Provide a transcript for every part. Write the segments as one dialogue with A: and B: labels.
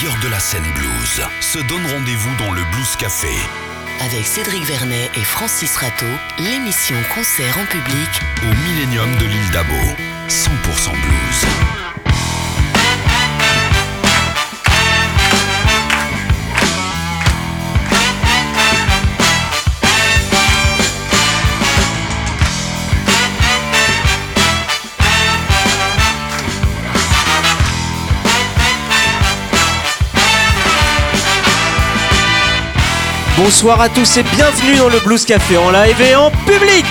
A: meilleurs de la scène blues se donnent rendez-vous dans le Blues Café.
B: Avec Cédric Vernet et Francis Rateau, l'émission concert en public
A: au Millennium de l'Île d'Abo. 100% blues.
C: Bonsoir à tous et bienvenue dans le Blues Café en live et en public.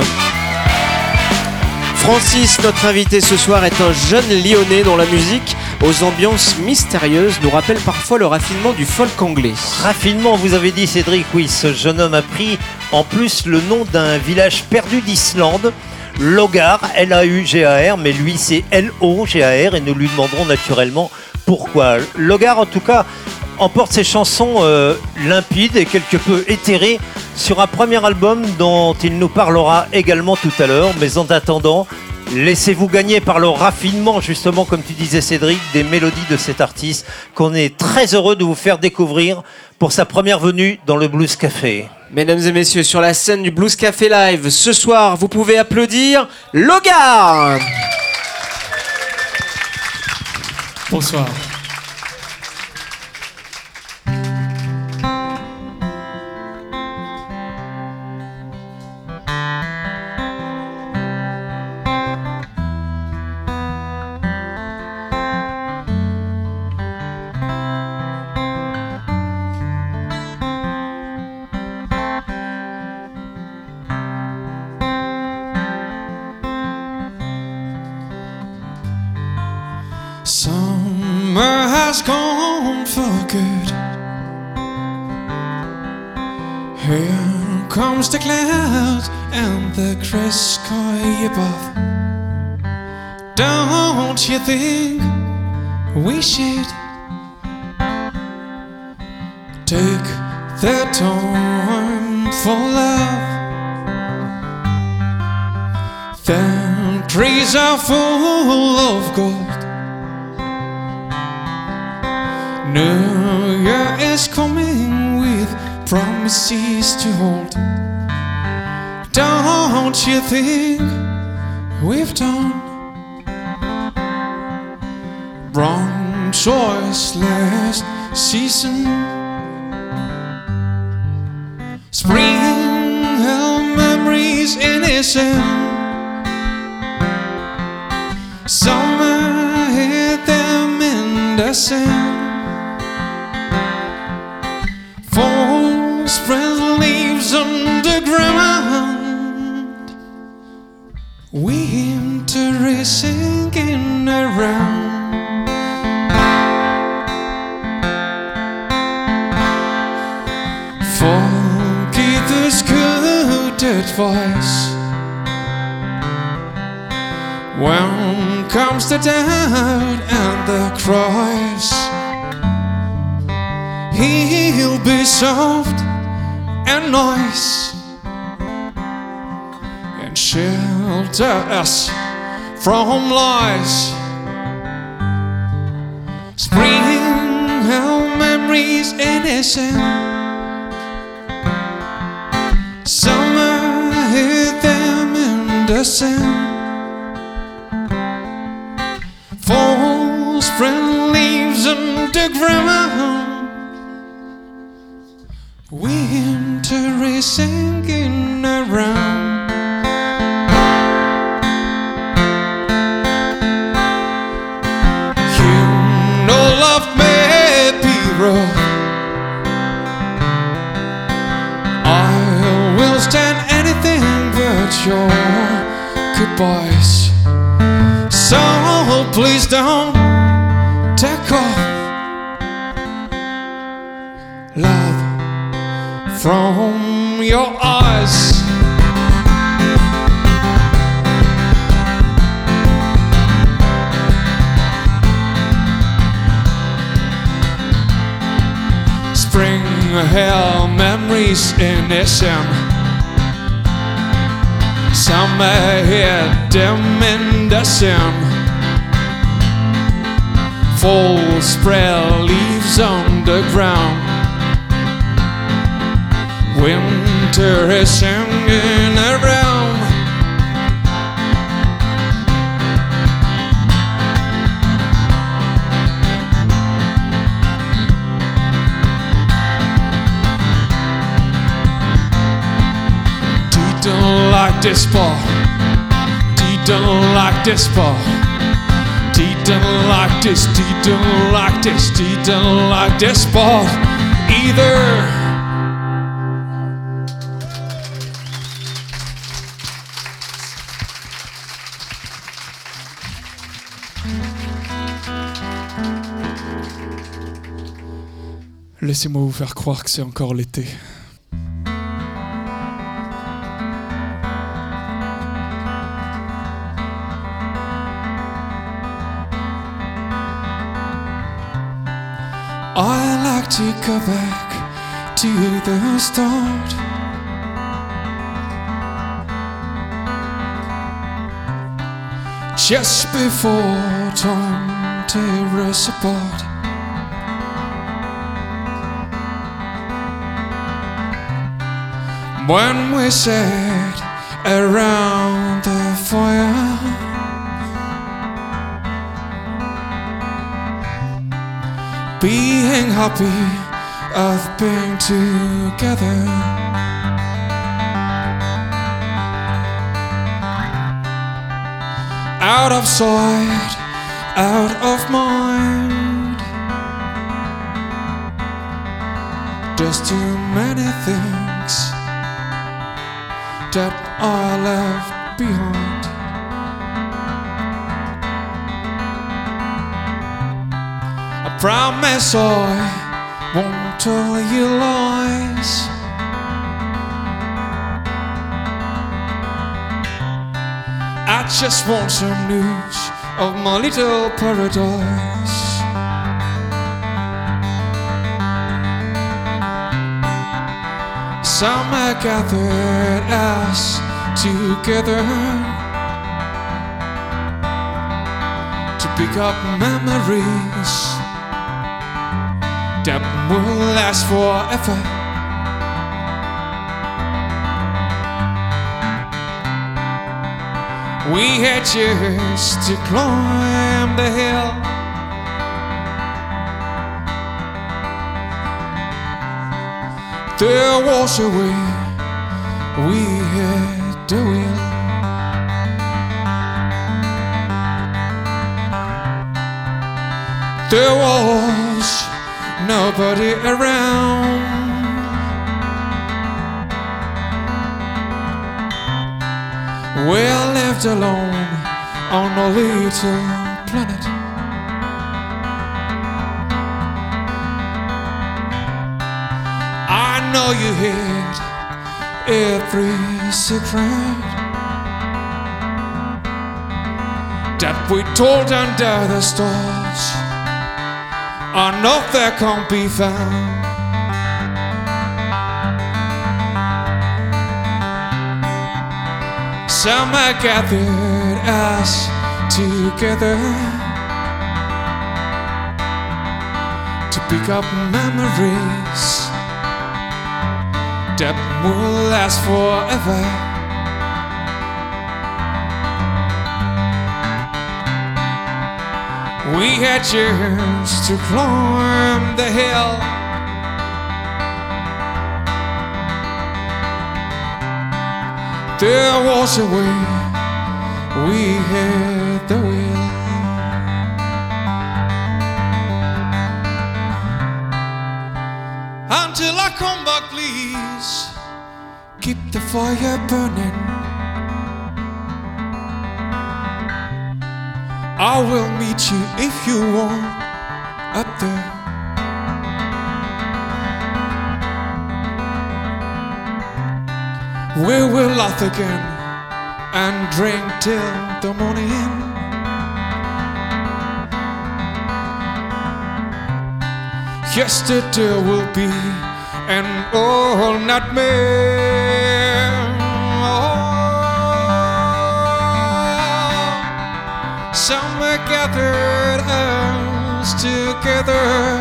C: Francis, notre invité ce soir, est un jeune Lyonnais dont la musique, aux ambiances mystérieuses, nous rappelle parfois le raffinement du folk anglais.
D: Raffinement, vous avez dit Cédric, oui, ce jeune homme a pris en plus le nom d'un village perdu d'Islande, Logar, L-A-U-G-A-R, mais lui c'est L-O-G-A-R et nous lui demanderons naturellement pourquoi. Logar en tout cas emporte ses chansons limpides et quelque peu éthérées sur un premier album dont il nous parlera également tout à l'heure. Mais en attendant, laissez-vous gagner par le raffinement, justement, comme tu disais Cédric, des mélodies de cet artiste qu'on est très heureux de vous faire découvrir pour sa première venue dans le Blues Café.
C: Mesdames et messieurs, sur la scène du Blues Café Live, ce soir, vous pouvez applaudir Logar.
E: Bonsoir.
F: Summer has gone for good. Here comes the cloud and the gray sky above. Don't you think we should take the time for love? The trees are full of gold. New Year is coming with promises to hold. Don't you think we've done wrong choice last season? Spring held memories innocent. Summer hid them in the sand. Fall spread leaves on the ground. Winter is sinking around. Forget this good advice. When comes the doubt and the cries, He'll be soft and nice and shelter us from lies. Spring held memories innocent. Summer hid them in the sand. Fall spread leaves on the ground. Winter is sinking around. You know love may be rough. I will stand anything but your goodbyes. So please don't take off love from your eyes. Spring held memories innocent. Summer hid them in the sun. fall spread leaves on the ground. Winter is hanging around. Don't like this ball. Dee don't like this ball. Dee don't like this. Dee don't like this. Dee don't like this ball either. Laissez-moi vous faire croire que c'est encore l'été. I like to go back to the start. Just before time tears us apart. When we sat around the fire, being happy of being together. Out of sight, out of mind. There's too many things that I left behind. I promise I won't tell you lies. I just want some news of my little paradise. Summer gathered us together to pick up memories that will last forever. We had just to climb the hill. There was a way, we had the will. There was nobody around. We're left alone on a little planet. I know you hid every secret that we told under the stars. I know that can't be found. Summer gathered us together to pick up memories that will last forever. We had just to climb the hill. There was a way, we had the will. Until I come back, please keep the fire burning. I will meet you if you want up there. We will laugh again and drink till the morning. Yesterday will be an old nightmare. Oh, summer gathered us us together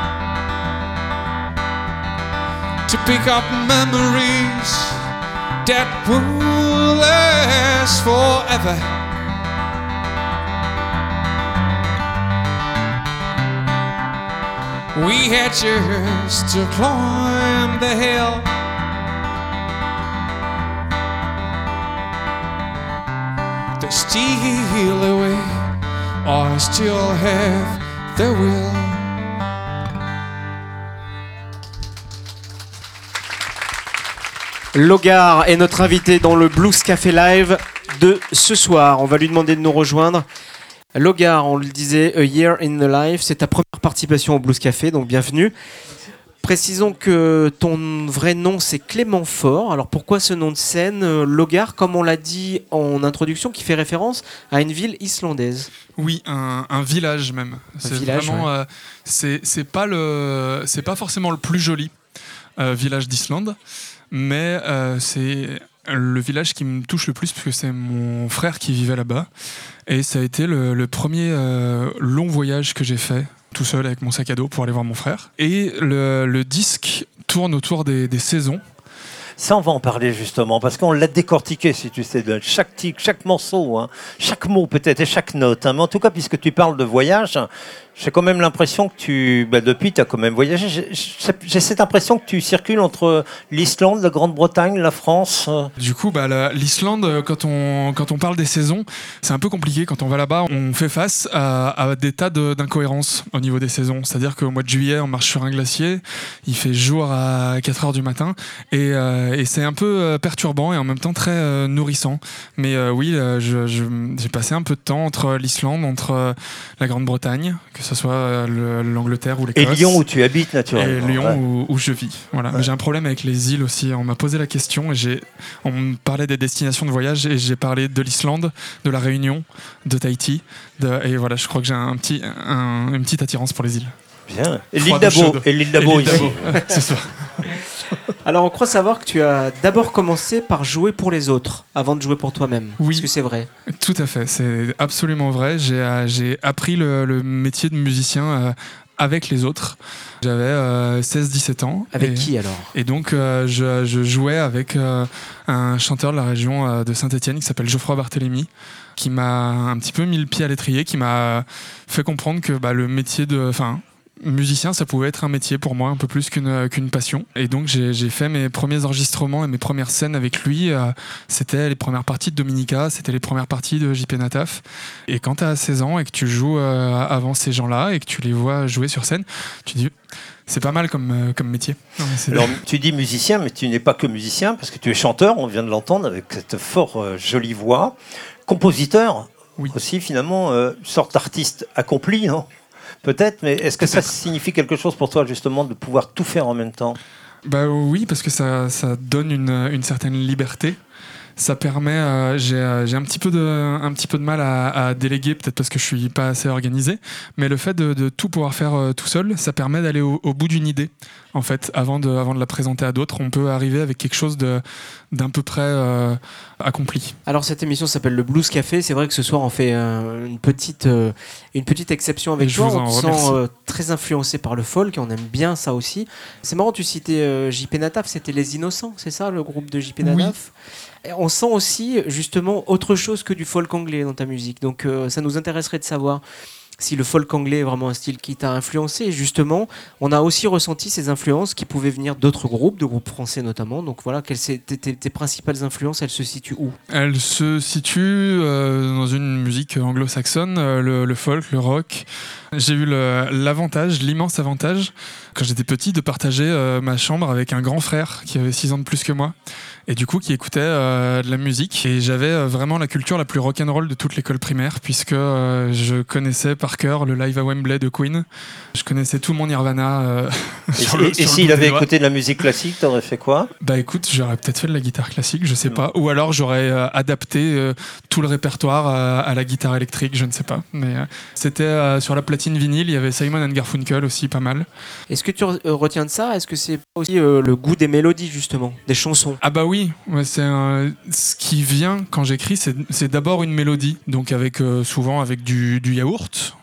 F: to pick up memories that will last forever. We had just to climb the hill to steal away. I still have the will.
C: Logar est notre invité dans le Blues Café Live de ce soir. On va lui demander de nous rejoindre. Logar, on le disait, A Year in the Life, c'est ta première participation au Blues Café, donc bienvenue. Précisons que ton vrai nom c'est Clément Faure. Alors pourquoi ce nom de scène, Logar, comme on l'a dit en introduction, qui fait référence à une ville islandaise?
E: Oui, un village même. C'est
C: village,
E: vraiment,
C: ouais.
E: C'est pas forcément le plus joli village d'Islande, mais c'est le village qui me touche le plus parce que c'est mon frère qui vivait là-bas et ça a été le premier long voyage que j'ai fait tout seul avec mon sac à dos pour aller voir mon frère. Et le disque tourne autour des saisons.
D: Ça, on va en parler justement, parce qu'on l'a décortiqué, si tu sais, de chaque tic, chaque morceau, hein, chaque mot peut-être et chaque note. Hein. Mais en tout cas, puisque tu parles de voyage, j'ai quand même l'impression que depuis, tu as quand même voyagé. J'ai cette impression que tu circules entre l'Islande, la Grande-Bretagne, la France.
E: Du coup, l'Islande, quand on parle des saisons, c'est un peu compliqué. Quand on va là-bas, on fait face à des tas d'incohérences au niveau des saisons. C'est-à-dire qu'au mois de juillet, on marche sur un glacier, il fait jour à 4h du matin, et c'est un peu perturbant et en même temps très nourrissant. Mais oui, j'ai passé un peu de temps entre l'Islande, entre la Grande-Bretagne, que ce soit l'Angleterre ou l'Écosse.
D: Et Lyon où tu habites naturellement.
E: Et Lyon où je vis. Voilà. Ouais. Mais j'ai un problème avec les îles aussi. On m'a posé la question et on me parlait des destinations de voyage et j'ai parlé de l'Islande, de la Réunion, de Tahiti. Et voilà, je crois que j'ai une petite attirance pour les îles.
D: Bien. Et l'île d'Abo ici.
E: C'est ça.
C: Alors on croit savoir que tu as d'abord commencé par jouer pour les autres avant de jouer pour toi-même.
E: Oui.
C: Est-ce que c'est vrai?
E: Tout à fait, c'est absolument vrai. J'ai appris le métier de musicien avec les autres. J'avais 16-17 ans.
C: Avec qui alors?
E: Et donc je jouais avec un chanteur de la région de Saint-Étienne qui s'appelle Geoffroy Barthélemy, qui m'a un petit peu mis le pied à l'étrier, qui m'a fait comprendre que le métier musicien, ça pouvait être un métier pour moi, un peu plus qu'une passion. Et donc j'ai fait mes premiers enregistrements et mes premières scènes avec lui. C'était les premières parties de Dominica, c'était les premières parties de JP Nataf. Et quand tu as 16 ans et que tu joues avant ces gens-là et que tu les vois jouer sur scène, tu dis c'est pas mal comme métier. Non,
D: alors, tu dis musicien, mais tu n'es pas que musicien, parce que tu es chanteur, on vient de l'entendre, avec cette fort jolie voix. Compositeur, oui. Aussi finalement, une sorte d'artiste accompli, non? Peut-être, mais est-ce que ça signifie quelque chose pour toi justement de pouvoir tout faire en même temps?
E: Oui, parce que ça donne une certaine liberté. Ça permet, j'ai un petit peu de mal à déléguer, peut-être parce que je suis pas assez organisé, mais le fait de tout pouvoir faire tout seul, ça permet d'aller au bout d'une idée. En fait, avant de la présenter à d'autres, on peut arriver avec quelque chose d'un peu près accompli.
C: Alors cette émission s'appelle le Blues Café. C'est vrai que ce soir on fait une petite exception avec toi. On te sent très influencé par le folk et on aime bien ça aussi. C'est marrant, tu citais JP Nataf, c'était Les Innocents, c'est ça le groupe de JP Nataf? Oui. On sent aussi justement autre chose que du folk anglais dans ta musique. Donc ça nous intéresserait de savoir si le folk anglais est vraiment un style qui t'a influencé. Et justement, on a aussi ressenti ces influences qui pouvaient venir d'autres groupes, de groupes français notamment. Donc voilà, quelles sont tes principales influences? Elles se situent où? Elles se
E: situent dans une musique anglo-saxonne, le folk, le rock. J'ai eu l'immense avantage, quand j'étais petit, de partager ma chambre avec un grand frère qui avait 6 ans de plus que moi. Et du coup, qui écoutait de la musique. Et j'avais vraiment la culture la plus rock'n'roll de toute l'école primaire, puisque je connaissais par cœur le live à Wembley de Queen. Je connaissais tout mon Nirvana.
D: Et s'il avait écouté de la musique classique, t'aurais fait quoi?
E: Écoute, j'aurais peut-être fait de la guitare classique, je sais pas. Ou alors j'aurais adapté tout le répertoire à la guitare électrique, je ne sais pas. Mais c'était sur la platine vinyle, il y avait Simon & Garfunkel aussi, pas mal.
C: Est-ce que tu retiens de ça? Est-ce que c'est aussi le goût des mélodies, justement, des chansons?
E: Oui, ce qui vient quand j'écris, c'est d'abord une mélodie, donc souvent avec du yaourt,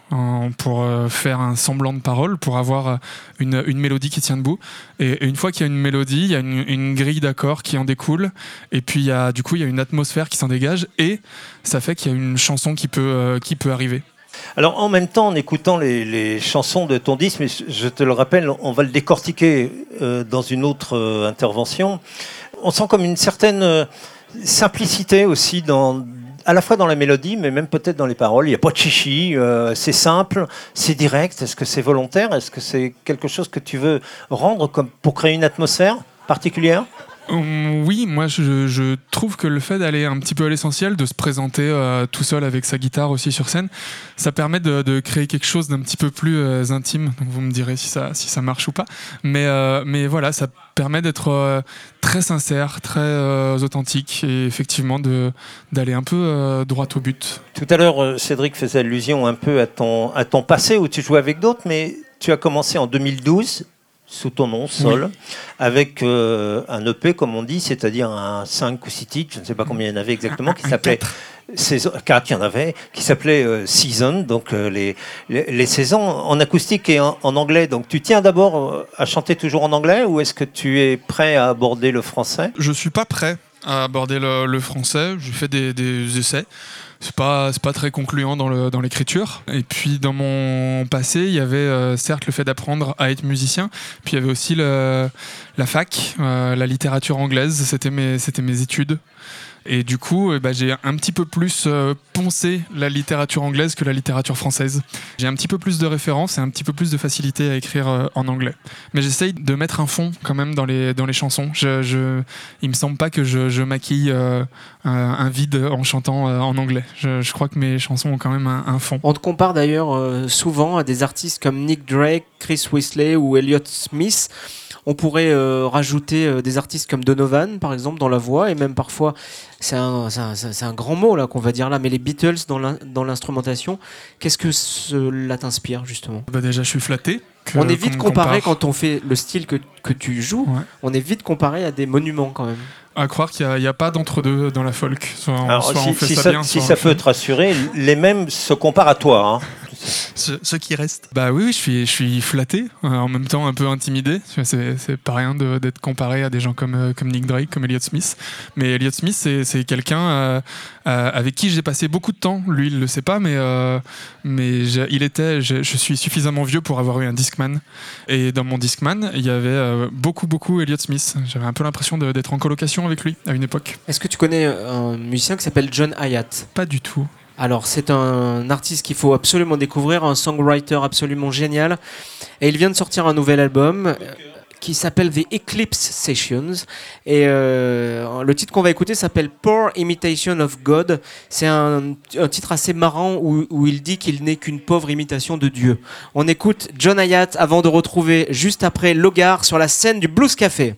E: pour faire un semblant de parole, pour avoir une mélodie qui tient debout. Et une fois qu'il y a une mélodie, il y a une grille d'accords qui en découle. Et puis, il y a une atmosphère qui s'en dégage. Et ça fait qu'il y a une chanson qui peut arriver.
D: Alors en même temps, en écoutant les chansons de ton disque, mais je te le rappelle, on va le décortiquer dans une autre intervention, on sent comme une certaine simplicité aussi à la fois dans la mélodie, mais même peut-être dans les paroles. Il n'y a pas de chichi, c'est simple, c'est direct. Est-ce que c'est volontaire ? Est-ce que c'est quelque chose que tu veux rendre comme pour créer une atmosphère particulière ?
E: Oui, moi je trouve que le fait d'aller un petit peu à l'essentiel, de se présenter tout seul avec sa guitare aussi sur scène, ça permet de créer quelque chose d'un petit peu plus intime. Donc vous me direz si ça marche ou pas. Mais voilà, ça permet d'être très sincère, très authentique et effectivement d'aller un peu droit au but.
D: Tout à l'heure, Cédric faisait allusion un peu à ton passé où tu jouais avec d'autres, mais tu as commencé en 2012 sous ton nom, Sol, oui, avec un EP, comme on dit, c'est-à-dire un 5 ou 6 titres, je ne sais pas combien il y en avait exactement, qui s'appelait 4, il y en avait, qui s'appelait Season, donc les saisons en acoustique et en anglais. Donc tu tiens d'abord à chanter toujours en anglais ou est-ce que tu es prêt à aborder le français ?
E: Je ne suis pas prêt à aborder le français, j'ai fait des essais. C'est pas très concluant dans l'écriture. Et puis dans mon passé, il y avait certes le fait d'apprendre à être musicien, puis il y avait aussi la fac, la littérature anglaise, c'était mes études. Et du coup, j'ai un petit peu plus poncé la littérature anglaise que la littérature française. J'ai un petit peu plus de références et un petit peu plus de facilité à écrire en anglais. Mais j'essaye de mettre un fond quand même dans les chansons. Il me semble pas que je maquille un vide en chantant en anglais. Je crois que mes chansons ont quand même un fond.
C: On te compare d'ailleurs souvent à des artistes comme Nick Drake, Chris Wesley ou Elliott Smith. On pourrait rajouter des artistes comme Donovan, par exemple, dans la voix, et même parfois, c'est un grand mot là qu'on va dire là, mais les Beatles dans l'instrumentation. Qu'est-ce que cela t'inspire justement ?
E: Déjà, je suis flatté.
C: On est vite comparé quand on fait le style que tu joues. Ouais. On est vite comparé à des monuments quand même.
E: À croire qu'il n'y a pas d'entre-deux dans la folk.
D: Si ça peut te rassurer, les mêmes se comparent à toi. Hein.
E: Ceux qui restent. Bah oui, je suis flatté, en même temps un peu intimidé. C'est pas rien d'être comparé à des gens comme Nick Drake, comme Elliott Smith. Mais Elliott Smith, c'est quelqu'un avec qui j'ai passé beaucoup de temps. Lui, il le sait pas, mais je suis suffisamment vieux pour avoir eu un Discman. Et dans mon Discman, il y avait beaucoup Elliott Smith. J'avais un peu l'impression d'être en colocation avec lui à une époque.
C: Est-ce que tu connais un musicien qui s'appelle John Hiatt ?
E: Pas du tout.
C: Alors, c'est un artiste qu'il faut absolument découvrir, un songwriter absolument génial. Et il vient de sortir un nouvel album qui s'appelle The Eclipse Sessions. Et le titre qu'on va écouter s'appelle Poor Imitation of God. C'est un titre assez marrant où il dit qu'il n'est qu'une pauvre imitation de Dieu. On écoute John Hiatt avant de retrouver juste après Logar sur la scène du Blues Café.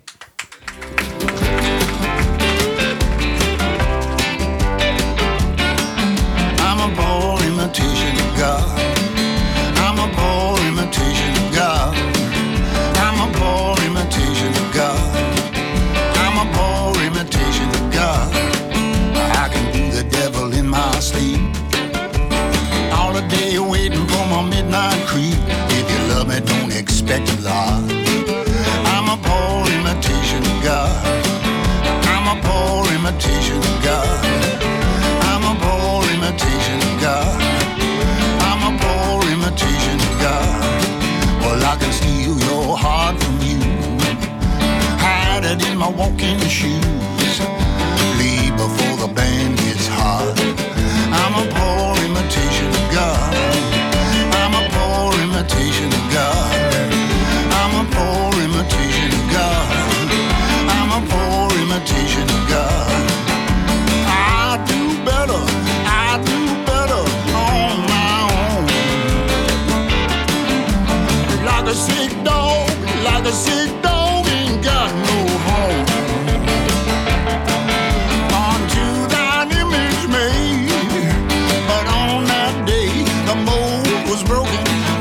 G: Don't expect a lot. I'm a poor imitation of God. I'm a poor imitation of God. I'm a poor imitation of God. I'm a poor imitation of God. Well, I can steal your heart from you, hide it in my walking shoes, leave before the band gets hot. I'm a poor imitation of God. I'm a poor imitation of God. I'm a poor imitation of God. I'm a poor imitation of God. I do better on my own. Like a sick dog ain't got no home. Unto thine image made, but on that day the mold was broken.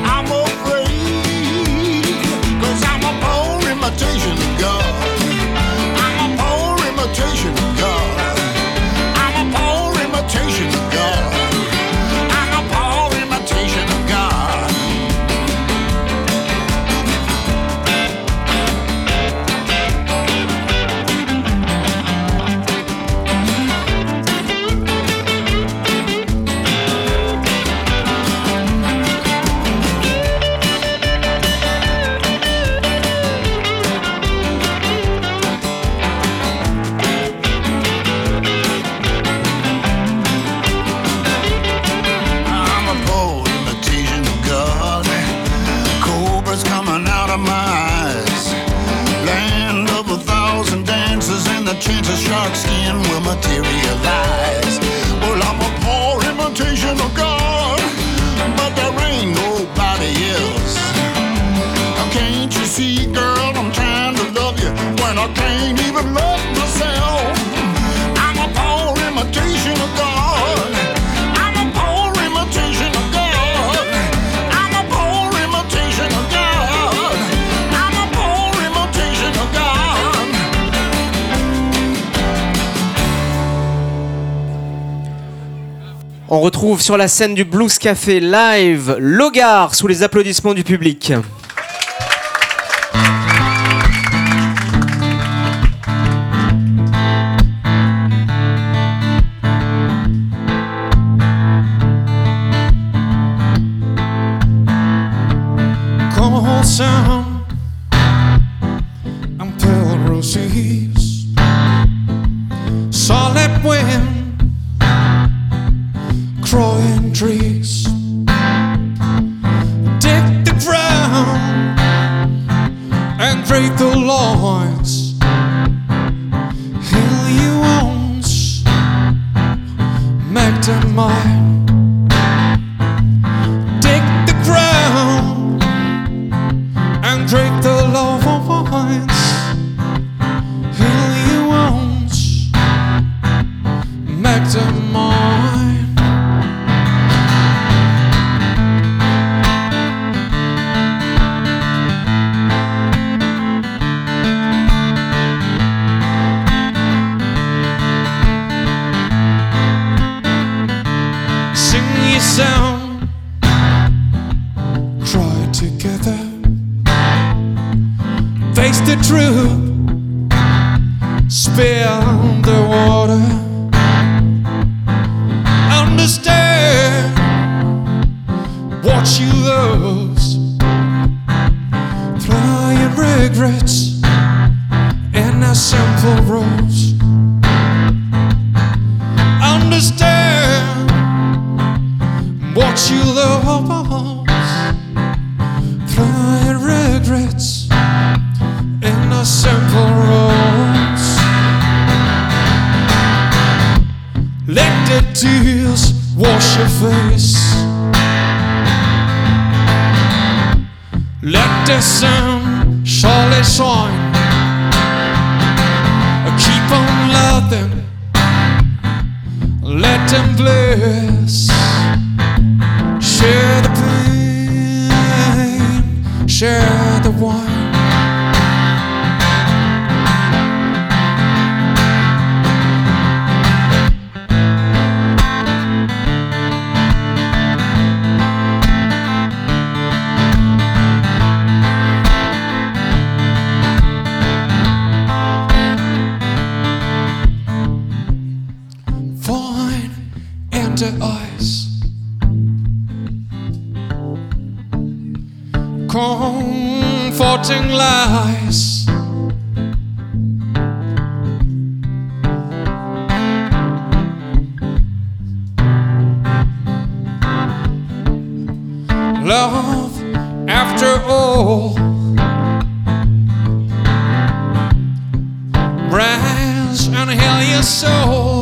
G: Imitation of God. I'm a poor imitation of God. I'm a poor imitation of God. I'm a poor imitation of God. the shark skin will materialize. Well, I'm a poor imitation of God, but there ain't nobody else. Can't you see, girl, I'm trying to love you when I can't even love myself. I'm a poor imitation of God. I'm a poor imitation of God. I'm a poor imitation of God. I'm a poor imitation of God.
C: On retrouve sur la scène du Blues Café live Logar sous les applaudissements du public.
F: Sound and pale roses, solid wind, crying trees, dig the ground and break the lines, heal you wounds, make them mine, dig the ground and break the lines, heal you wounds, make them mine. Sing your sound, cry together. Face the truth, spill the water. Understand what you lose. Flying regrets in a simple rose. Understand what you lose. Flying regrets in a simple rose. Let the tears wash your face. Let the sun surely shine. Keep on loving. Let them bless. Share the pain. Share the wine. Eyes, comforting lies, love after all, rise and heal your soul.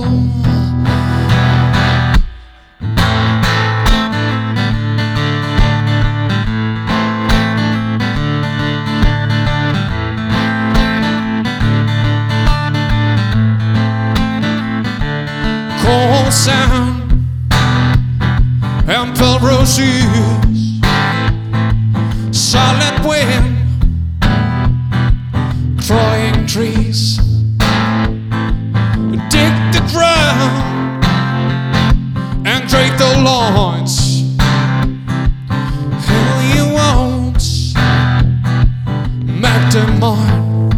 F: Cold sound and pale roses, solid wind, crying trees, dig the ground and break the lines, heal your wounds, make them mine,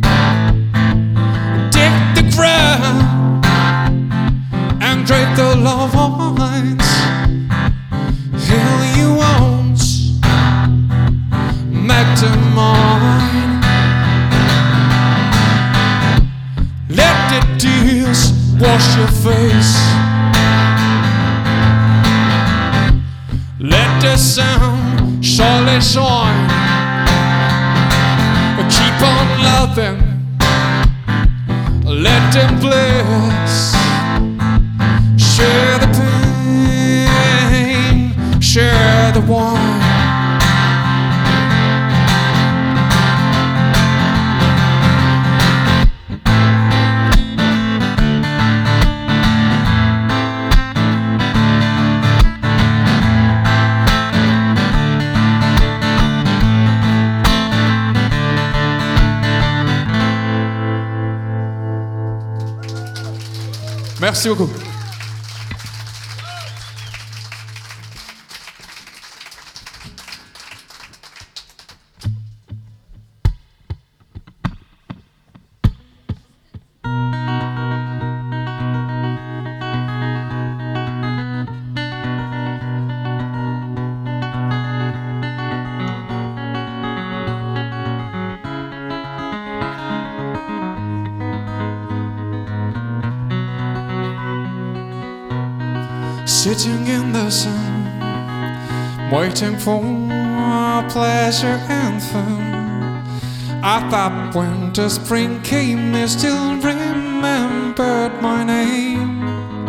F: dig the ground and break the lines, heal you wounds, make them mine. Let the tears wash your face. Let the sun surely shine. Keep on loving. let them bless. Share the pain, share the wine. Merci beaucoup. Sitting in the sun, waiting for pleasure and fun. I thought when the spring came, I still remembered my name.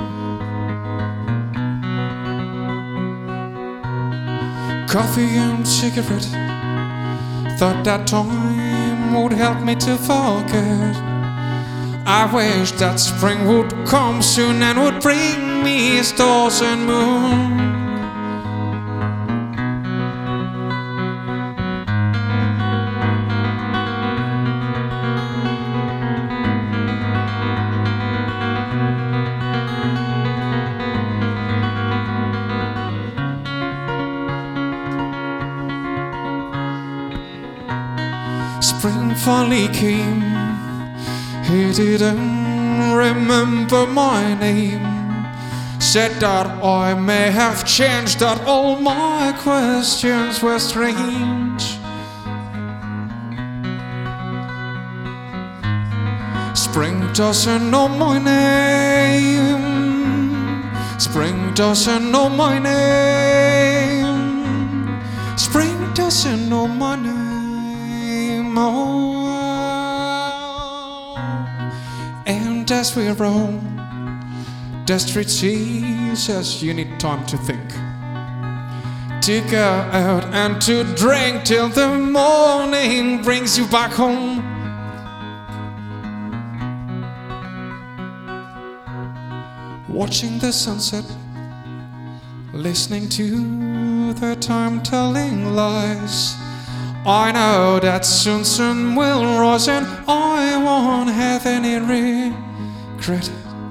F: Coffee and cigarette, thought that time would help me to forget. I wish that spring would come soon and would bring me stars and moon. Spring finally came. He didn't remember my name. Said that I may have changed, that all my questions were strange. Spring doesn't know my name. Spring doesn't know my name. Spring doesn't know my name. Oh. And as we roam the street, she says you need time to think, to go out and to drink till the morning brings you back home. Watching the sunset, listening to the time telling lies. I know that soon sun will rise and I won't have any regret.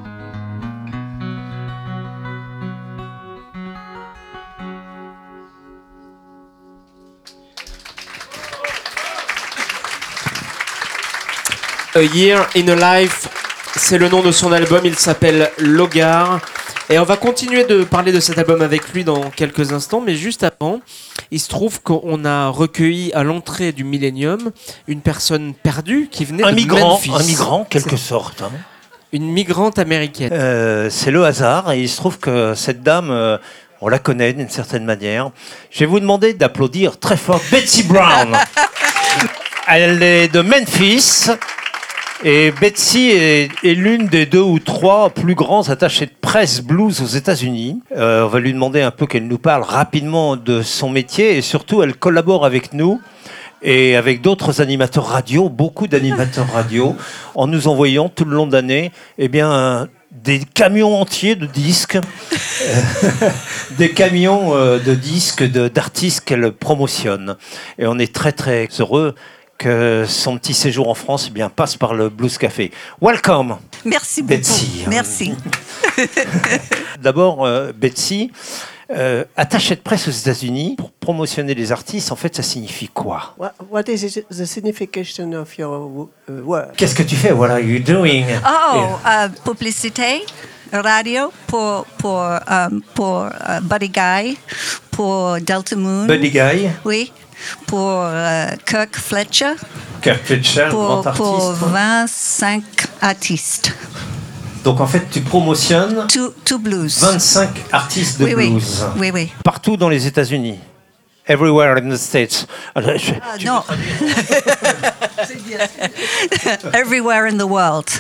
C: A Year in a Life, c'est le nom de son album, il s'appelle Logar. Et on va continuer de parler de cet album avec lui dans quelques instants, mais juste avant, il se trouve qu'on a recueilli à l'entrée du Millennium une personne perdue qui venait de Memphis.
D: Un migrant, quelque sorte. Hein.
C: Une migrante américaine.
D: C'est le hasard, et il se trouve que cette dame, on la connaît d'une certaine manière. Je vais vous demander d'applaudir très fort Betsy Brown. Elle est de Memphis. Et Betsy est l'une des 2 ou 3 plus grands attachés de presse blues aux États-Unis. On va lui demander un peu qu'elle nous parle rapidement de son métier et surtout elle collabore avec nous et avec d'autres animateurs radio, beaucoup d'animateurs radio, en nous envoyant tout le long de l'année des camions entiers de disques, des camions de disques d'artistes qu'elle promotionne. Et on est très très heureux que son petit séjour en France passe par le Blues Café. Welcome.
H: Merci beaucoup.
D: Betsy.
H: Merci.
D: D'abord, Betsy, attachée de presse aux États-Unis pour promotionner les artistes, en fait, ça signifie quoi?
I: What is the signification of your work?
D: Qu'est-ce que tu fais? What are you doing?
H: Publicité, radio pour Buddy Guy, pour Delta Moon.
D: Buddy Guy.
H: Oui. Pour Kirk Fletcher.
D: Kirk Fletcher, grand artiste.
H: Pour 25 artistes.
D: Donc en fait, tu promotionnes
H: tout blues.
D: 25 artistes de blues.
H: Oui, oui.
D: Partout dans les États-Unis. Everywhere in the States.
H: Non. Everywhere in the world.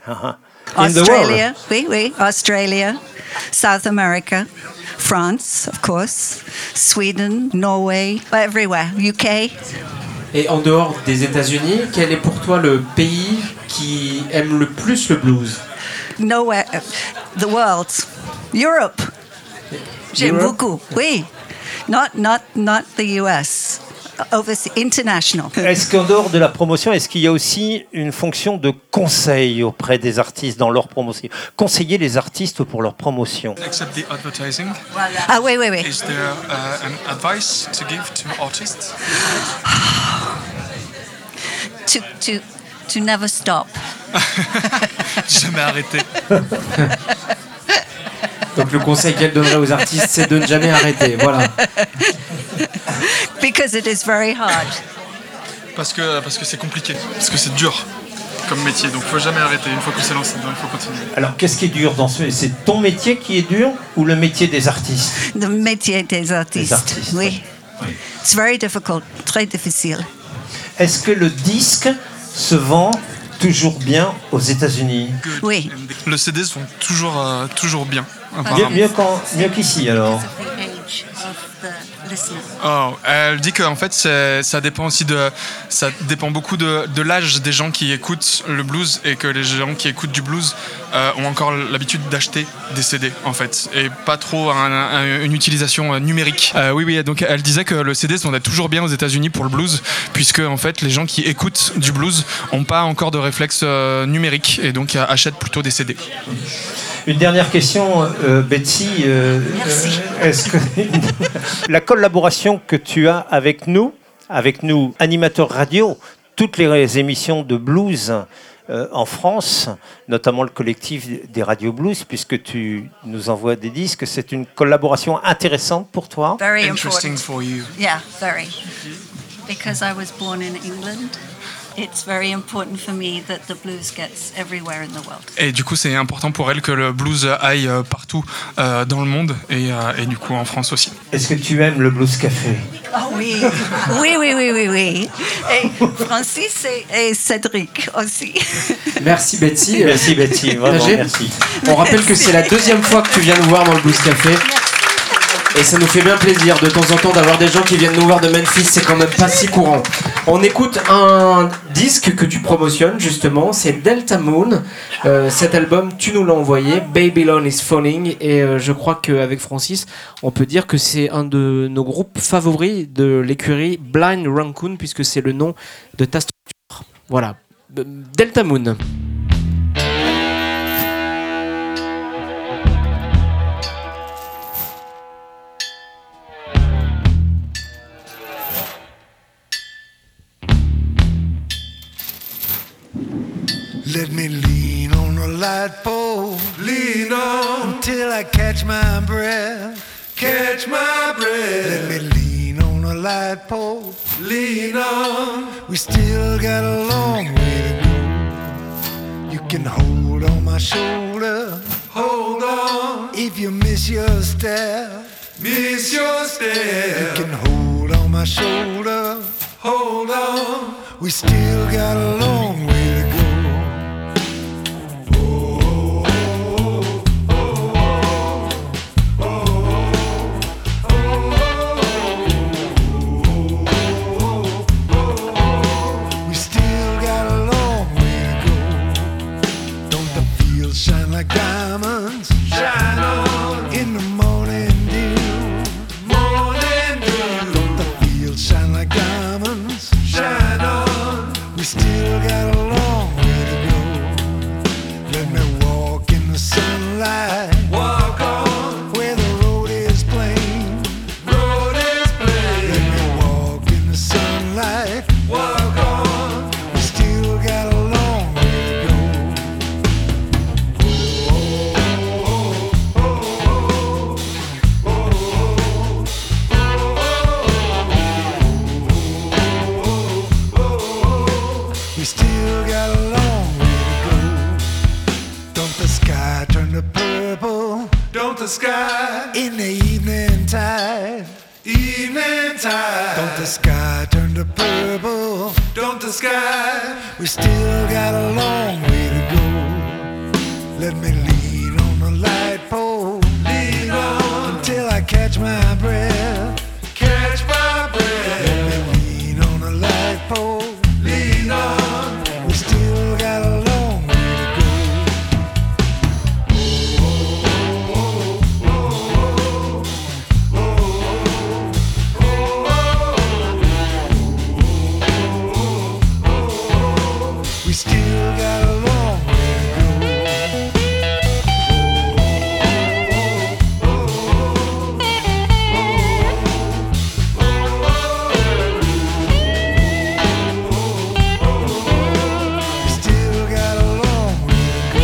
D: In the
H: Australia,
D: world.
H: oui, Australia, South America, France, of course, Sweden, Norway, everywhere, UK.
C: Et en dehors des États-Unis, quel est pour toi le pays qui aime le plus le blues?
H: Nowhere, the world, Europe. J'aime beaucoup, oui. Not the US. Overseas, international.
D: Est-ce qu'en dehors de la promotion, est-ce qu'il y a aussi une fonction de conseil auprès des artistes dans leur promotion? Conseiller les artistes pour leur promotion.
E: Except the advertising.
H: Ah oui.
E: Is there an advice to give to artists?
H: To never stop.
E: Jamais arrêter.
C: Donc le conseil qu'elle donnerait aux artistes, c'est de ne jamais arrêter. Voilà.
H: Because it is very hard.
E: Parce que c'est compliqué, parce que c'est dur comme métier, donc il faut jamais arrêter. Une fois qu'on s'est lancé dedans, il faut continuer.
D: Alors qu'est-ce qui est dur dans ce... C'est ton métier qui est dur ou le métier des artistes?
H: Le métier des artistes. Oui. It's very difficult, très difficile.
D: Est-ce que le disque se vend toujours bien aux États-Unis?
H: Oui.
E: Le CD sont toujours bien.
D: Mieux qu'ici alors.
E: Elle dit qu'en fait ça dépend beaucoup de l'âge des gens qui écoutent le blues, et que les gens qui écoutent du blues ont encore l'habitude d'acheter des CD en fait, et pas trop une utilisation numérique. Oui, donc elle disait que le CD se vendait toujours bien aux États-Unis pour le blues, puisque en fait les gens qui écoutent du blues ont pas encore de réflexe numérique, et donc achètent plutôt des CD.
D: Une dernière question, Betsy. Est-ce que la collaboration que tu as avec nous, animateurs radio, toutes les émissions de blues en France, notamment le collectif des radios blues, puisque tu nous envoies des disques, c'est une collaboration intéressante pour toi?
H: Very
E: Interesting
H: important.
E: for you.
H: Yeah, very. Because I was born in England. It's very important for me that the blues gets everywhere in the world.
E: Et du coup, c'est important pour elle que le blues aille partout dans le monde, et du coup en France aussi.
D: Est-ce que tu aimes le Blues Café?
H: Oh oui. Oui. Et Francis et Cédric aussi.
C: Merci Betsy.
D: Merci Betsy, vraiment merci.
C: On rappelle que c'est la deuxième fois que tu viens nous voir dans le Blues Café. Et ça nous fait bien plaisir de temps en temps d'avoir des gens qui viennent nous voir de Memphis, c'est quand même pas si courant. On écoute un disque que tu promotionnes justement, c'est Delta Moon. Cet album, tu nous l'as envoyé, Babylon is Falling, et je crois qu'avec Francis, on peut dire que c'est un de nos groupes favoris de l'écurie Blind Raccoon, puisque c'est le nom de ta structure. Voilà, Delta Moon.
G: Let me lean on the light pole, lean on until I catch my breath, catch my breath. Let me lean on the light pole, lean on. We still got a long way to go. You can hold on my shoulder, hold on. If you miss your step, miss your step. You can hold on my shoulder, hold on. We still got a long way to go. Like diamonds, shine on in the morning dew, morning dew. Don't the fields shine like diamonds, shine on. We still got a long way to go. Let me walk in the sunlight, walk on where the road is plain, road is plain. Let me walk in the sunlight, walk on. We still got a long way to go. We still got a long way to go. Don't the sky turn to purple? Don't the sky in the evening tide? Evening tide. Don't the sky turn to purple? Don't the sky? We still got a long way to go.
J: Let me lean on the light pole, lean on until I catch my breath. Catch my breath. Let me lean on the light pole, lean on. We still got a long way to go. We still got a long way to go. We still got a long way to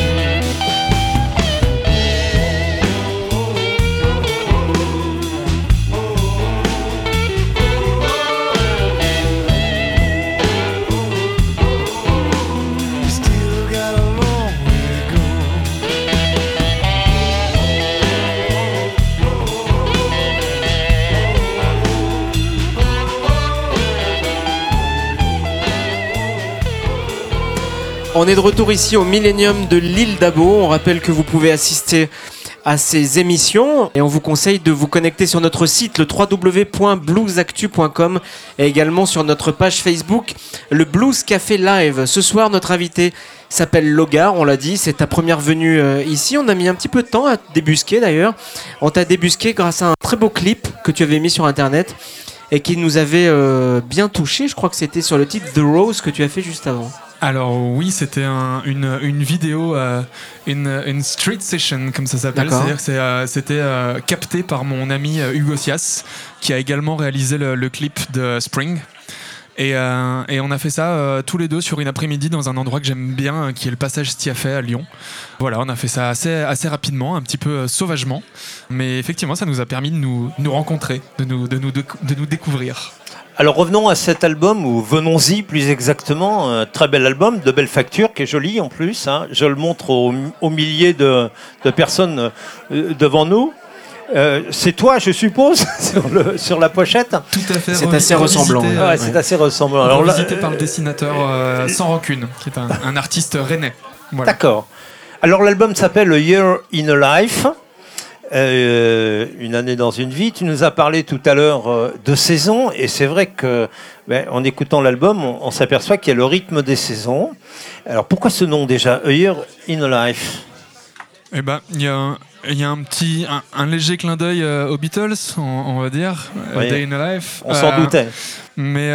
J: go. We still got a long way to go.
C: On est de retour ici au Millennium de l'île d'Abo. On rappelle que vous pouvez assister à ces émissions et on vous conseille de vous connecter sur notre site le www.bluesactu.com et également sur notre page Facebook le Blues Café Live. Ce soir notre invité s'appelle Logar, on l'a dit, c'est ta première venue ici. On a mis un petit peu de temps à te débusquer d'ailleurs. On t'a débusqué grâce à un très beau clip que tu avais mis sur internet et qui nous avait bien touché. Je crois que c'était sur le titre The Rose que tu as fait juste avant.
E: Alors oui, c'était une vidéo, une street session comme ça s'appelle.
C: D'accord.
E: C'est-à-dire que c'était capté par mon ami Hugo Sias, qui a également réalisé le clip de Spring. Et on a fait ça tous les deux sur une après-midi dans un endroit que j'aime bien, qui est le passage Stiafet à Lyon. Voilà, on a fait ça assez rapidement, un petit peu sauvagement. Mais effectivement, ça nous a permis de nous rencontrer, de nous découvrir.
D: Alors revenons à cet album, ou venons-y plus exactement. Un très bel album, de belle facture, qui est joli en plus. Hein. Je le montre au milliers de personnes devant nous. C'est toi, je suppose, sur la pochette.
E: Tout à fait.
C: C'est assez ressemblant.
D: Ouais, c'est assez ressemblant. Alors là,
E: visité par le dessinateur Sans Rancune, qui est un artiste rennais. Voilà.
D: D'accord. Alors l'album s'appelle A Year in a Life. Une année dans une vie. Tu nous as parlé tout à l'heure de saisons, et c'est vrai que en écoutant l'album, on s'aperçoit qu'il y a le rythme des saisons. Alors pourquoi ce nom déjà, A Year in a Life?
E: Eh ben, il y a un léger clin d'œil aux Beatles, on va dire,
D: Oui.
E: Day in a Life.
D: On s'en doutait.
E: Mais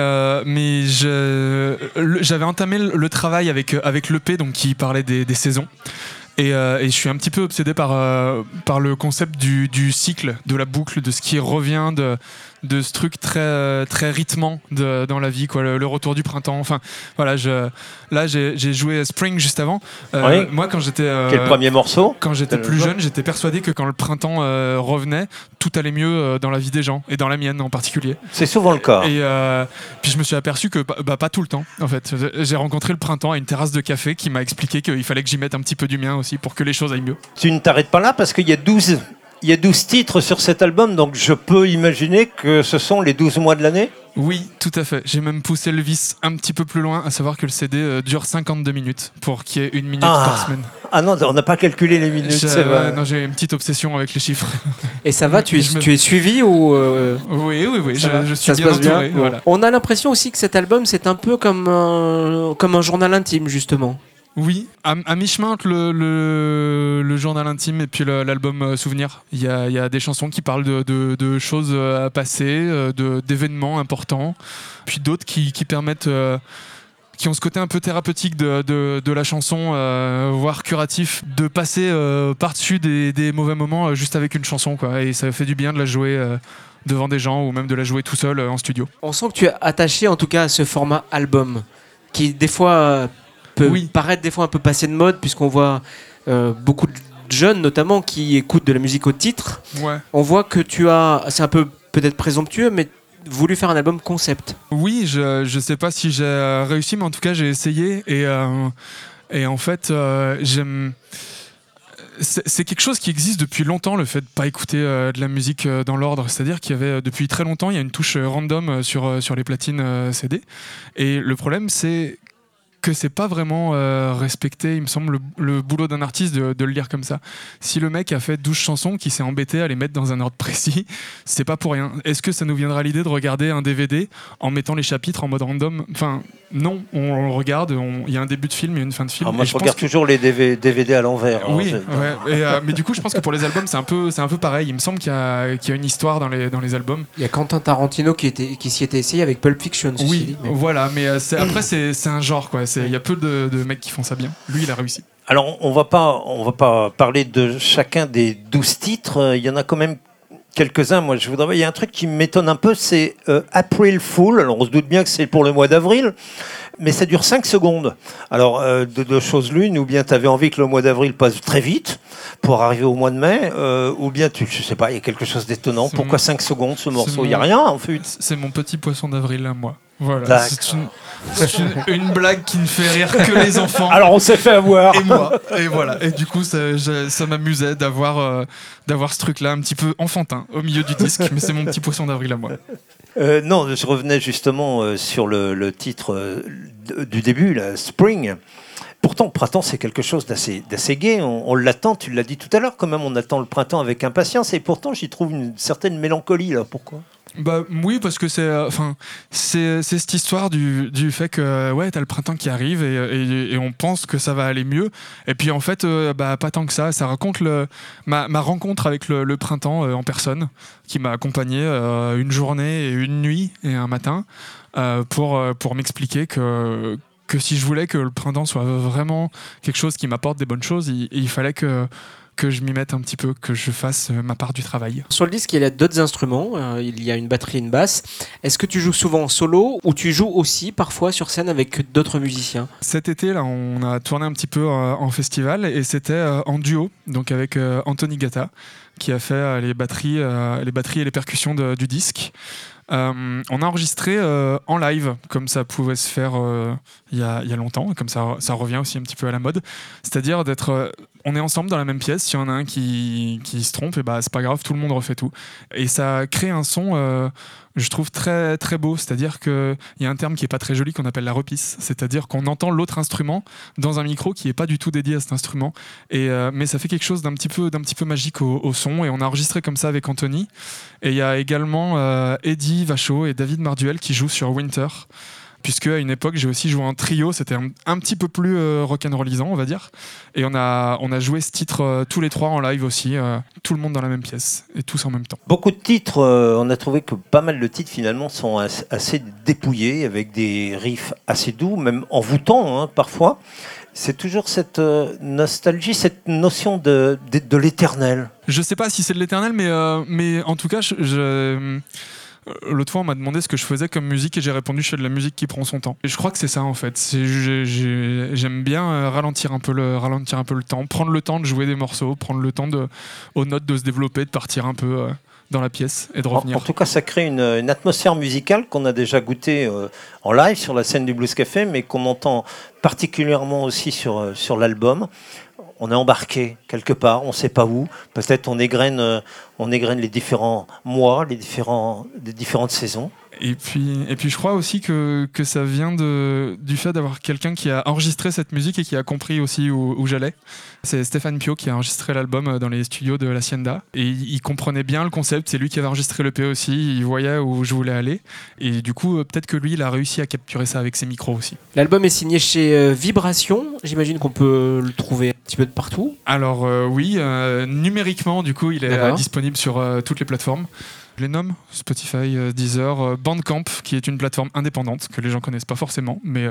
E: j'avais entamé le travail avec l'EP, donc qui parlait des saisons. Et je suis un petit peu obsédé par le concept du cycle, de la boucle, de ce qui revient, de ce truc très rythmant dans la vie, quoi, le retour du printemps. Enfin, voilà, j'ai joué Spring juste avant.
D: Oui.
E: Moi, quand j'étais
D: Quel premier morceau?
E: Quand j'étais plus jeune, j'étais persuadé que quand le printemps revenait, tout allait mieux dans la vie des gens, et dans la mienne en particulier.
D: C'est souvent le cas.
E: Et puis je me suis aperçu que pas tout le temps, en fait. J'ai rencontré le printemps à une terrasse de café qui m'a expliqué qu'il fallait que j'y mette un petit peu du mien aussi pour que les choses aillent mieux.
D: Tu ne t'arrêtes pas là parce qu'il y a 12 titres sur cet album, donc je peux imaginer que ce sont les 12 mois de l'année?
E: Oui, tout à fait. J'ai même poussé le vice un petit peu plus loin, à savoir que le CD dure 52 minutes pour qu'il y ait 1 minute par semaine.
D: Ah non, on n'a pas calculé les minutes, c'est vrai.
E: Non, j'ai une petite obsession avec les chiffres.
C: Et ça va, tu es suivi ou
E: Oui, je suis
C: ça se
E: bien
C: passe
E: entouré.
C: bien.
E: Voilà.
C: On a l'impression aussi que cet album c'est un peu comme un journal intime justement.
E: Oui, à mi-chemin entre le journal intime et puis l'album Souvenir. Il y a des chansons qui parlent de choses à passer, d'événements importants, puis d'autres qui permettent, qui ont ce côté un peu thérapeutique de la chanson, voire curatif, de passer par-dessus des mauvais moments juste avec une chanson, quoi. Et ça fait du bien de la jouer devant des gens ou même de la jouer tout seul en studio.
C: On sent que tu es attaché en tout cas à ce format album qui des fois peut paraître des fois un peu passé de mode puisqu'on voit beaucoup de jeunes notamment qui écoutent de la musique au titre.
E: Ouais.
C: On voit que tu as, c'est un peu peut-être présomptueux, mais voulu faire un album concept.
E: Oui, je sais pas si j'ai réussi, mais en tout cas j'ai essayé et en fait j'aime. C'est quelque chose qui existe depuis longtemps, le fait de pas écouter de la musique dans l'ordre. C'est-à-dire qu'il y avait depuis très longtemps, il y a une touche random sur les platines CD. Et le problème, c'est que c'est pas vraiment respecté, il me semble, le boulot d'un artiste de le lire comme ça. Si le mec a fait 12 chansons, qui s'est embêté à les mettre dans un ordre précis, c'est pas pour rien. Est-ce que ça nous viendra à l'idée de regarder un DVD en mettant les chapitres en mode random ? Enfin, non, on le regarde, il y a un début de film, il y a une fin de film.
D: Alors moi, je regarde toujours les DVD à l'envers.
E: Oui, mais du coup, je pense que pour les albums, c'est un peu pareil. Il me semble qu'il y a une histoire dans les albums.
C: Il y a Quentin Tarantino qui s'y était essayé avec Pulp Fiction.
E: Oui, voilà, mais après, c'est un genre, quoi. Il y a peu de mecs qui font ça bien. Lui, il a réussi.
D: Alors, on va pas parler de chacun des 12 titres. Il y en a quand même quelques-uns. Moi, il y a un truc qui m'étonne un peu, c'est April Fool. Alors, on se doute bien que c'est pour le mois d'avril, mais ça dure 5 secondes. Alors, de deux choses l'une, ou bien tu avais envie que le mois d'avril passe très vite pour arriver au mois de mai, ou bien je sais pas, il y a quelque chose d'étonnant. Pourquoi 5 secondes ce morceau ? Il n'y a rien, en fait.
E: C'est mon petit poisson d'avril à moi. Voilà, c'est une blague qui ne fait rire que les enfants.
D: Alors on s'est fait avoir.
E: Et moi. Et voilà. Et du coup, ça m'amusait d'avoir ce truc-là un petit peu enfantin au milieu du disque, mais c'est mon petit poisson d'avril à moi.
D: Non, je revenais justement sur le titre du début, là, Spring. Pourtant, printemps, c'est quelque chose d'assez gai. On l'attend, tu l'as dit tout à l'heure, quand même, on attend le printemps avec impatience. Et pourtant, j'y trouve une certaine mélancolie, là. Pourquoi ?
E: Oui, parce que c'est cette histoire du fait que t'as le printemps qui arrive et on pense que ça va aller mieux. Et puis en fait, pas tant que ça. Ça raconte ma rencontre avec le printemps en personne, qui m'a accompagné une journée et une nuit et un matin pour m'expliquer que si je voulais que le printemps soit vraiment quelque chose qui m'apporte des bonnes choses, il fallait que je m'y mette un petit peu, que je fasse ma part du travail.
C: Sur le disque, il y a d'autres instruments, il y a une batterie et une basse. Est-ce que tu joues souvent en solo ou tu joues aussi parfois sur scène avec d'autres musiciens ?
E: Cet été, là, on a tourné un petit peu en festival et c'était en duo, donc avec Anthony Gatta, qui a fait les batteries et les percussions du disque. On a enregistré en live, comme ça pouvait se faire il y a longtemps, et comme ça revient aussi un petit peu à la mode. C'est-à-dire on est ensemble dans la même pièce, s'il y en a un qui se trompe, et c'est pas grave, tout le monde refait tout. Et ça crée un son, je trouve, très, très beau. C'est-à-dire qu'il y a un terme qui est pas très joli qu'on appelle la repisse. C'est-à-dire qu'on entend l'autre instrument dans un micro qui est pas du tout dédié à cet instrument. Mais ça fait quelque chose d'un petit peu magique au son. Et on a enregistré comme ça avec Anthony. Et il y a également Eddie Vachot et David Marduel qui jouent sur Winter. Puisque à une époque j'ai aussi joué en trio, c'était un petit peu plus rock'n'rollisant, on va dire. Et on a joué ce titre tous les trois en live aussi, tout le monde dans la même pièce et tous en même temps.
D: Beaucoup de titres, on a trouvé que pas mal de titres finalement sont assez dépouillés, avec des riffs assez doux, même envoûtants parfois. C'est toujours cette nostalgie, cette notion de l'éternel.
E: Je sais pas si c'est de l'éternel, mais en tout cas, l'autre fois, on m'a demandé ce que je faisais comme musique et j'ai répondu je fais de la musique qui prend son temps. Et je crois que c'est ça en fait. J'aime bien ralentir un peu le temps, prendre le temps de jouer des morceaux, prendre le temps aux notes de se développer, de partir un peu dans la pièce et de revenir.
D: En tout cas, ça crée une atmosphère musicale qu'on a déjà goûtée en live sur la scène du Blues Café, mais qu'on entend particulièrement aussi sur l'album. On est embarqué quelque part, on ne sait pas où. Peut-être on égrène les différents mois, les différentes saisons.
E: Et puis je crois aussi que ça vient du fait d'avoir quelqu'un qui a enregistré cette musique et qui a compris aussi où j'allais. C'est Stéphane Pio qui a enregistré l'album dans les studios de l'Hacienda. Et il comprenait bien le concept, c'est lui qui avait enregistré l'EP aussi, il voyait où je voulais aller. Et du coup, peut-être que lui, il a réussi à capturer ça avec ses micros aussi.
C: L'album est signé chez Vibration, j'imagine qu'on peut le trouver un petit peu de partout.
E: Alors oui, numériquement, du coup, il est disponible sur toutes les plateformes. Je les nomme, Spotify, Deezer, Bandcamp, qui est une plateforme indépendante que les gens connaissent pas forcément, mais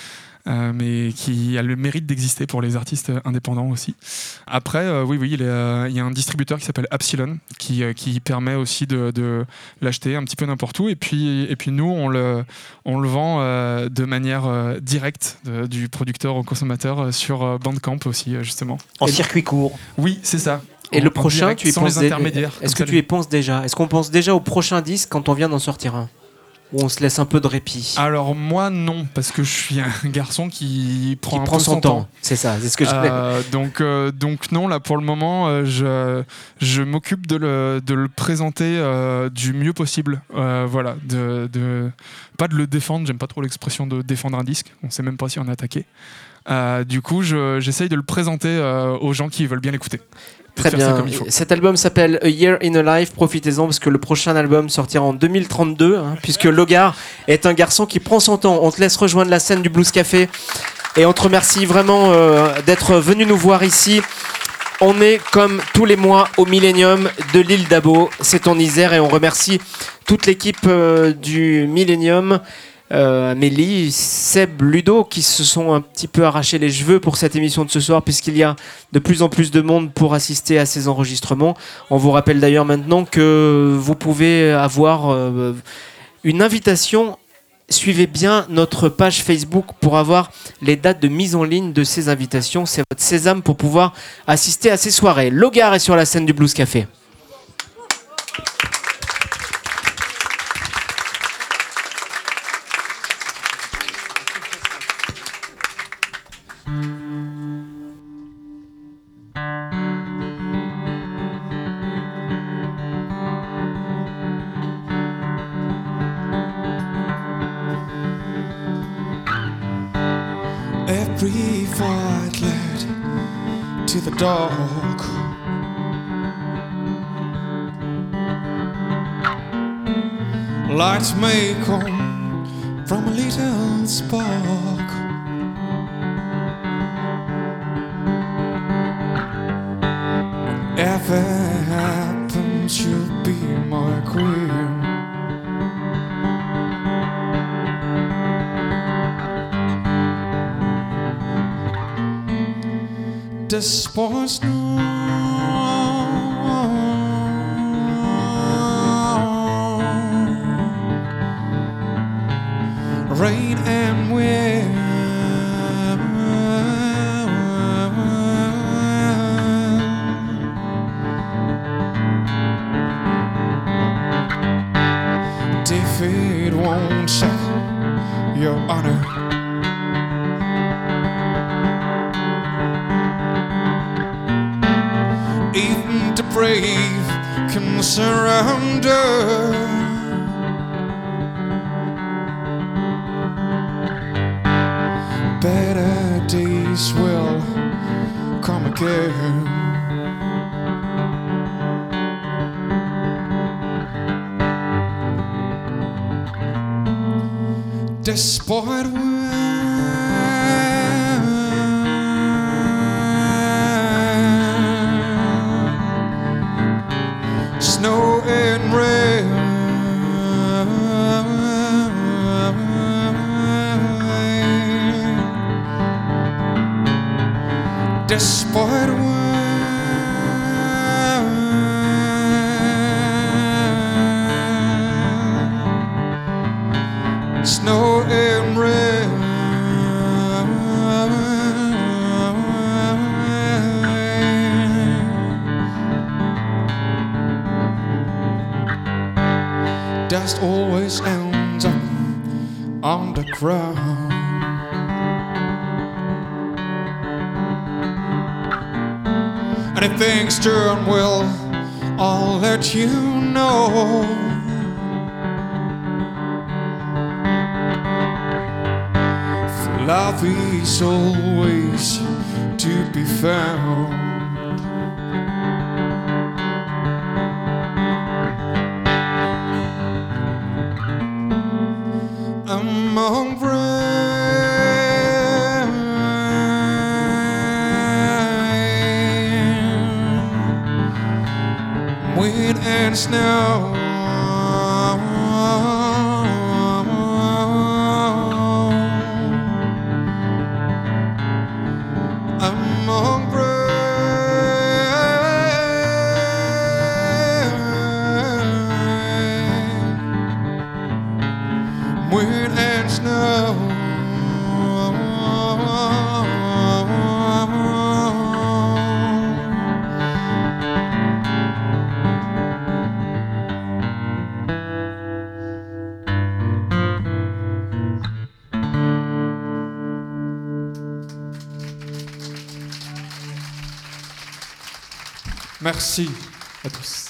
E: qui a le mérite d'exister pour les artistes indépendants aussi. Après, oui, il y a un distributeur qui s'appelle Epsilon qui permet aussi de l'acheter un petit peu n'importe où. Et puis nous, on le vend de manière directe du producteur au consommateur sur Bandcamp aussi, justement.
D: En circuit court.
E: Oui, c'est ça.
C: Et le prochain, tu y penses
E: intermédiaires.
C: Est-ce que tu y penses déjà ? Est-ce qu'on pense déjà au prochain disque quand on vient d'en sortir un ? Ou on se laisse un peu de répit?
E: Alors moi non, parce que je suis un garçon qui prend
C: son temps. C'est ça, c'est ce que je
E: donc non, là pour le moment, je m'occupe de le présenter du mieux possible. Voilà, pas de le défendre, j'aime pas trop l'expression de défendre un disque, on sait même pas si on est attaqué. Du coup, j'essaye de le présenter aux gens qui veulent bien l'écouter.
C: Très bien. Cet album s'appelle A Year in a Life. Profitez-en parce que le prochain album sortira en 2032, puisque Logar est un garçon qui prend son temps. On te laisse rejoindre la scène du Blues Café et on te remercie vraiment d'être venu nous voir ici. On est comme tous les mois au Millennium de l'île d'Abo. C'est en Isère et on remercie toute l'équipe du Millennium. Amélie, Seb, Ludo qui se sont un petit peu arraché les cheveux pour cette émission de ce soir puisqu'il y a de plus en plus de monde pour assister à ces enregistrements. On vous rappelle d'ailleurs maintenant que vous pouvez avoir une invitation. Suivez bien notre page Facebook pour avoir les dates de mise en ligne de ces invitations. C'est votre sésame pour pouvoir assister à ces soirées. Logar est sur la scène du Blues Café.
F: Every fight led to the dog. Lights may come from a little spark. Ever happens, you'll be my queen. Despise no rain and wind. Defeat won't check your honor. Even the brave can surrender. Better days will come again. Despite snow and rain, despite snow and rain, dust always ends up on the ground. And if things turn well, I'll let you know. For love is always to be found. Among rain, wind and snow, among rain, wind and snow. Merci à tous.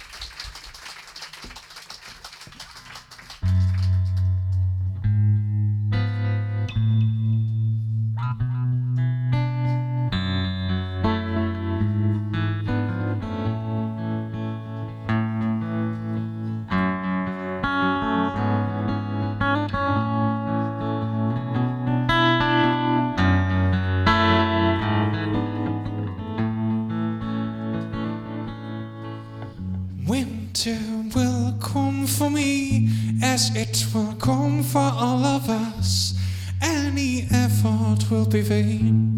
F: Winter will come for me as it will come for all of us. Any effort will be vain.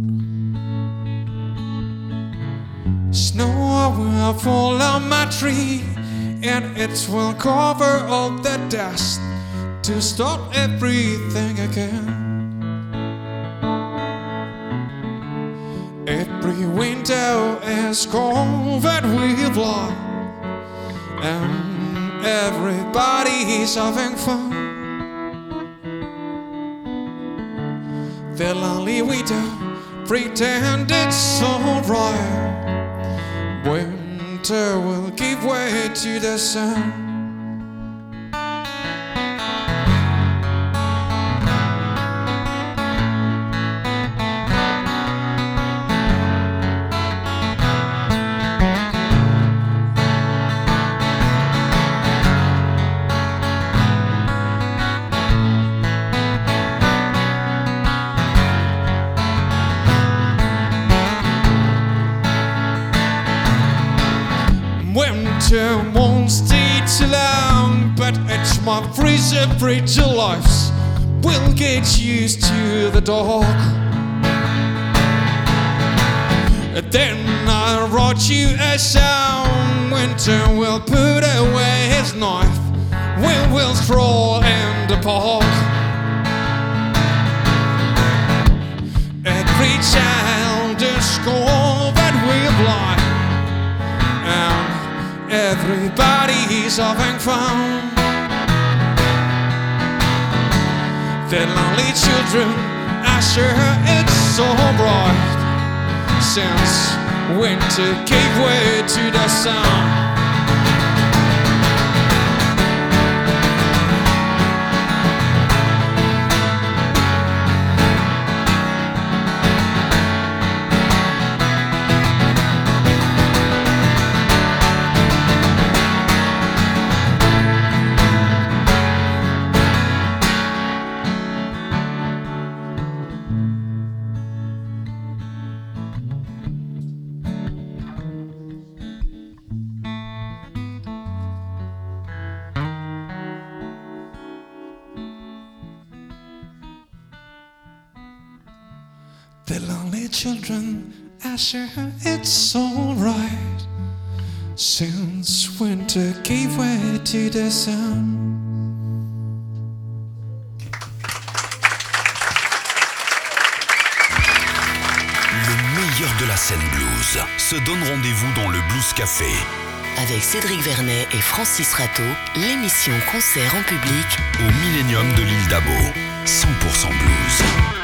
F: Snow will fall on my tree and it will cover all the dust to start everything again. Every window is covered with light, and everybody's having fun. The lonely widow pretend it's alright. Winter will give way to the sun. Winter won't stay too long, but it's my freezer bridge of lives. We'll get used to the dark. Then I'll write you a song. Winter will put away his knife. We will stroll in the park. Every child is covered with light, and everybody's having fun. The lonely children are sure it's so bright, since winter gave way to the sun. The lonely children are sure it's alright, since winter gave way to the sun.
A: Le meilleur de la scène blues se donne rendez-vous dans le Blues Café.
B: Avec Cédric Vernet et Francis Rateau, l'émission concert en public
A: au Millennium de l'île d'Abo. 100% blues.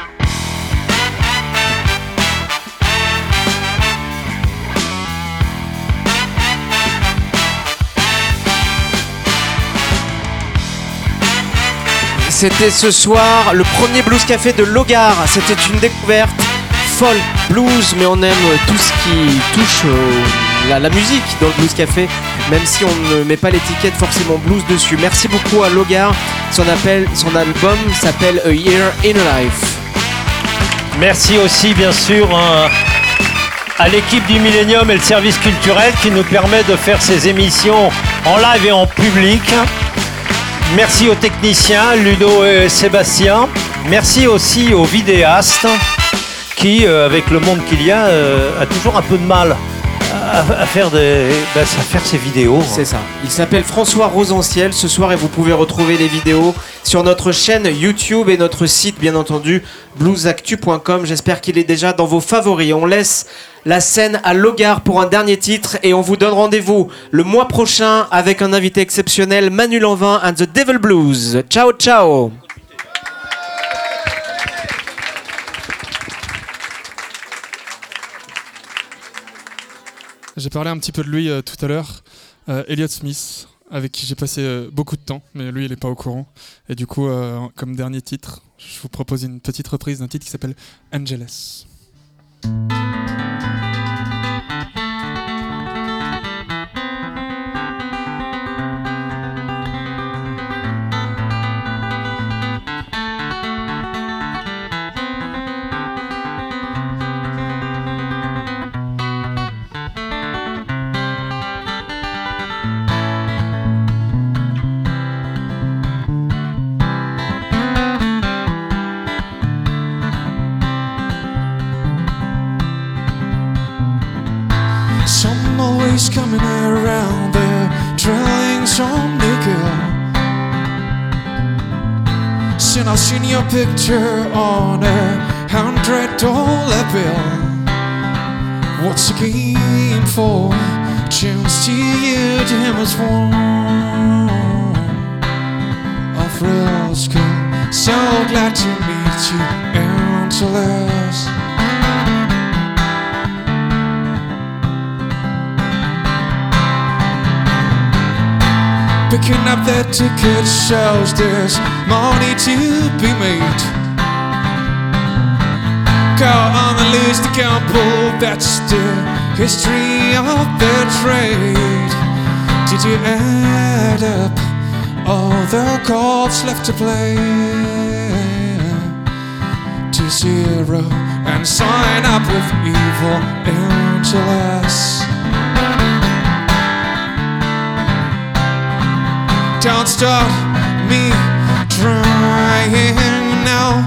C: C'était ce soir le premier Blues Café de Logar. C'était une découverte folk, blues, mais on aime tout ce qui touche la musique dans le Blues Café, même si on ne met pas l'étiquette forcément blues dessus. Merci beaucoup à Logar. Son album s'appelle A Year in a Life.
D: Merci aussi bien sûr à l'équipe du Millennium et le service culturel qui nous permet de faire ces émissions en live et en public. Merci aux techniciens, Ludo et Sébastien. Merci aussi aux vidéastes qui, avec le monde qu'il y a toujours un peu de mal à faire ses vidéos.
C: C'est ça. Il s'appelle François Rosanciel ce soir et vous pouvez retrouver les vidéos sur notre chaîne YouTube et notre site, bien entendu, bluesactu.com. J'espère qu'il est déjà dans vos favoris. On laisse la scène à Logar pour un dernier titre et on vous donne rendez-vous le mois prochain avec un invité exceptionnel, Manu Lanvin and the Devil Blues. Ciao, ciao.
E: J'ai parlé un petit peu de lui tout à l'heure. Elliott Smith, avec qui j'ai passé beaucoup de temps, mais lui, il n'est pas au courant. Et du coup, comme dernier titre, je vous propose une petite reprise d'un titre qui s'appelle Angeles.
F: Coming around there, drilling some nickel. Seen I've seen your picture on $100 bill. What's the game for? Chance to you to him as one of real school. So glad to meet you, Angeles. Picking up that ticket shows there's money to be made. Go on and lose the gamble, that's the history of the trade. Did you add up all the cards left to play to zero and sign up with evil Angeles? Don't stop me trying now.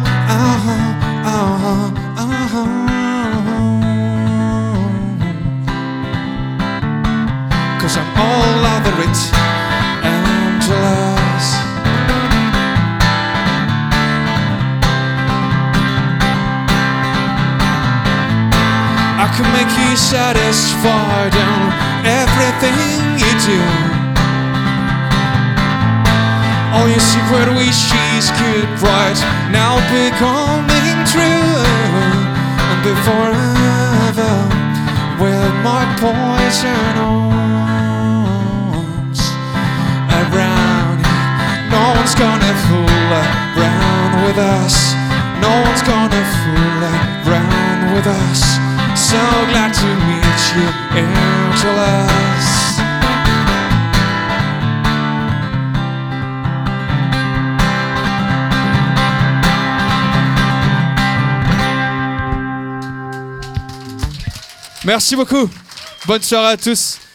F: Cause I'm all over it, Angeles. I can make you satisfied on everything you do. All your secret wishes could bright now becoming true. And be forever with my poison arms around you. No one's gonna fool around with us. No one's gonna fool around with us. So glad to meet you, Angeles. Merci beaucoup. Bonne soirée à tous.